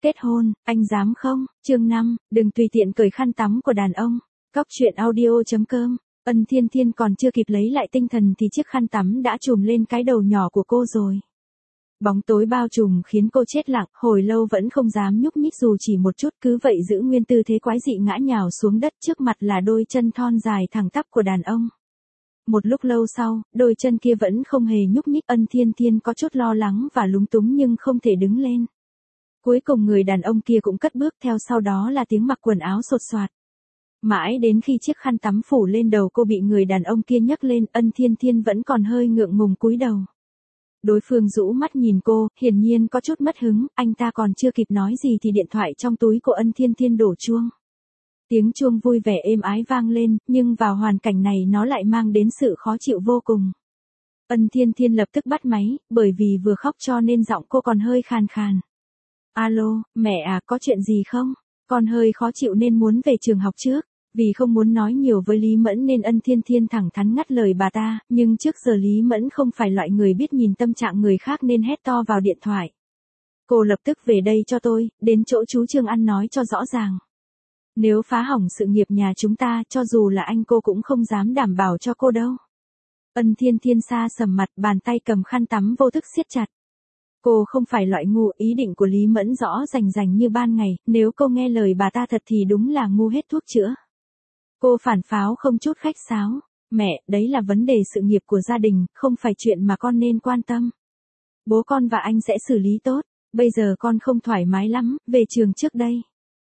Kết hôn, anh dám không? Chương 5, đừng tùy tiện cởi khăn tắm của đàn ông. Cóc truyện audio.com. Ân Thiên Thiên còn chưa kịp lấy lại tinh thần thì chiếc khăn tắm đã trùm lên cái đầu nhỏ của cô rồi. Bóng tối bao trùm khiến cô chết lặng, hồi lâu vẫn không dám nhúc nhích dù chỉ một chút, cứ vậy giữ nguyên tư thế quái dị ngã nhào xuống đất, trước mặt là đôi chân thon dài thẳng tắp của đàn ông. Một lúc lâu sau, đôi chân kia vẫn không hề nhúc nhích. Ân Thiên Thiên có chút lo lắng và lúng túng nhưng không thể đứng lên. Cuối cùng người đàn ông kia cũng cất bước theo, sau đó là tiếng mặc quần áo sột soạt. Mãi đến khi chiếc khăn tắm phủ lên đầu cô bị người đàn ông kia nhấc lên, Ân Thiên Thiên vẫn còn hơi ngượng ngùng cúi đầu. Đối phương rũ mắt nhìn cô, hiển nhiên có chút mất hứng, anh ta còn chưa kịp nói gì thì điện thoại trong túi của Ân Thiên Thiên đổ chuông. Tiếng chuông vui vẻ êm ái vang lên, nhưng vào hoàn cảnh này nó lại mang đến sự khó chịu vô cùng. Ân Thiên Thiên lập tức bắt máy, bởi vì vừa khóc cho nên giọng cô còn hơi khàn khàn. Alo, mẹ à, có chuyện gì không? Con hơi khó chịu nên muốn về trường học trước. Vì không muốn nói nhiều với Lý Mẫn nên Ân Thiên Thiên thẳng thắn ngắt lời bà ta, nhưng trước giờ Lý Mẫn không phải loại người biết nhìn tâm trạng người khác nên hét to vào điện thoại. Cô lập tức về đây cho tôi, đến chỗ chú Trương ăn nói cho rõ ràng. Nếu phá hỏng sự nghiệp nhà chúng ta, cho dù là anh cô cũng không dám đảm bảo cho cô đâu. Ân Thiên Thiên xa sầm mặt, bàn tay cầm khăn tắm vô thức siết chặt. Cô không phải loại ngu, ý định của Lý Mẫn rõ rành rành như ban ngày, nếu cô nghe lời bà ta thật thì đúng là ngu hết thuốc chữa. Cô phản pháo không chút khách sáo, mẹ, đấy là vấn đề sự nghiệp của gia đình, không phải chuyện mà con nên quan tâm. Bố con và anh sẽ xử lý tốt, bây giờ con không thoải mái lắm, về trường trước đây.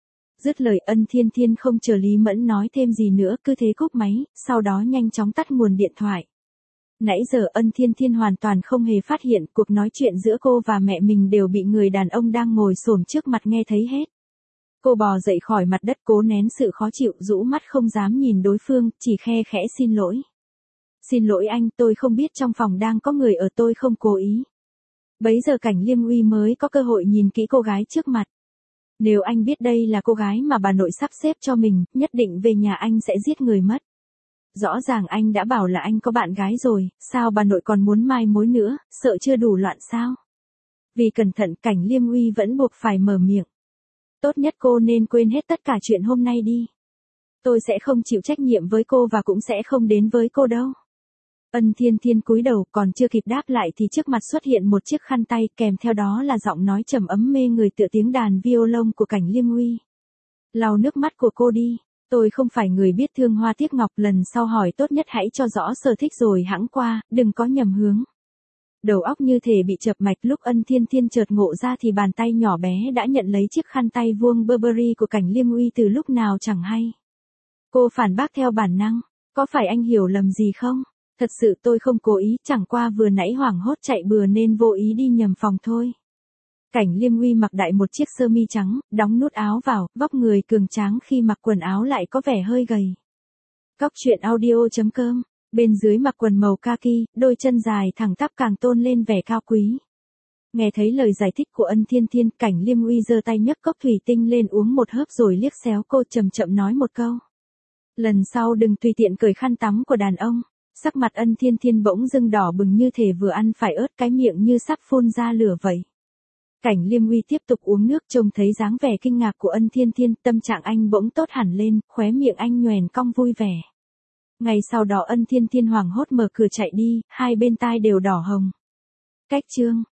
Dứt lời Ân Thiên Thiên không chờ Lý Mẫn nói thêm gì nữa, cứ thế cúp máy, sau đó nhanh chóng tắt nguồn điện thoại. Nãy giờ Ân Thiên Thiên hoàn toàn không hề phát hiện cuộc nói chuyện giữa cô và mẹ mình đều bị người đàn ông đang ngồi xổm trước mặt nghe thấy hết. Cô bò dậy khỏi mặt đất cố nén sự khó chịu, rũ mắt không dám nhìn đối phương, chỉ khe khẽ xin lỗi. Xin lỗi anh, tôi không biết trong phòng đang có người ở, tôi không cố ý. Bấy giờ Cảnh Liêm Uy mới có cơ hội nhìn kỹ cô gái trước mặt. Nếu anh biết đây là cô gái mà bà nội sắp xếp cho mình, nhất định về nhà anh sẽ giết người mất. Rõ ràng anh đã bảo là anh có bạn gái rồi, sao bà nội còn muốn mai mối nữa, sợ chưa đủ loạn sao? Vì cẩn thận, Cảnh Liêm Uy vẫn buộc phải mở miệng. Tốt nhất cô nên quên hết tất cả chuyện hôm nay đi. Tôi sẽ không chịu trách nhiệm với cô và cũng sẽ không đến với cô đâu. Ân Thiên Thiên cúi đầu, còn chưa kịp đáp lại thì trước mặt xuất hiện một chiếc khăn tay, kèm theo đó là giọng nói trầm ấm mê người tựa tiếng đàn violon của Cảnh Liêm Uy. Lau nước mắt của cô đi, tôi không phải người biết thương hoa tiếc ngọc, lần sau hỏi tốt nhất hãy cho rõ sở thích rồi hẵng qua, đừng có nhầm hướng. Đầu óc như thể bị chập mạch, lúc Ân Thiên Thiên chợt ngộ ra thì bàn tay nhỏ bé đã nhận lấy chiếc khăn tay vuông Burberry của Cảnh Liêm Uy từ lúc nào chẳng hay. Cô phản bác theo bản năng, có phải anh hiểu lầm gì không? Thật sự tôi không cố ý, chẳng qua vừa nãy hoảng hốt chạy bừa nên vô ý đi nhầm phòng thôi. Cảnh Liêm Uy mặc đại một chiếc sơ mi trắng, đóng nút áo vào, vóc người cường tráng khi mặc quần áo lại có vẻ hơi gầy. Cóc truyện audio.com. Bên dưới mặc quần màu kaki, đôi chân dài thẳng tắp càng tôn lên vẻ cao quý. Nghe thấy lời giải thích của Ân Thiên Thiên, Cảnh Liêm Uy giơ tay nhấc cốc thủy tinh lên uống một hớp rồi liếc xéo cô, chậm chậm nói một câu. Lần sau đừng tùy tiện cởi khăn tắm của đàn ông. Sắc mặt Ân Thiên Thiên bỗng dưng đỏ bừng như thể vừa ăn phải ớt, cái miệng như sắp phun ra lửa vậy. Cảnh Liêm Uy tiếp tục uống nước, trông thấy dáng vẻ kinh ngạc của Ân Thiên Thiên, tâm trạng anh bỗng tốt hẳn lên, khóe miệng anh nhoẻn cong vui vẻ. Ngày sau đó Ân Thiên Thiên hoảng hốt mở cửa chạy đi, hai bên tai đều đỏ hồng. Cách chương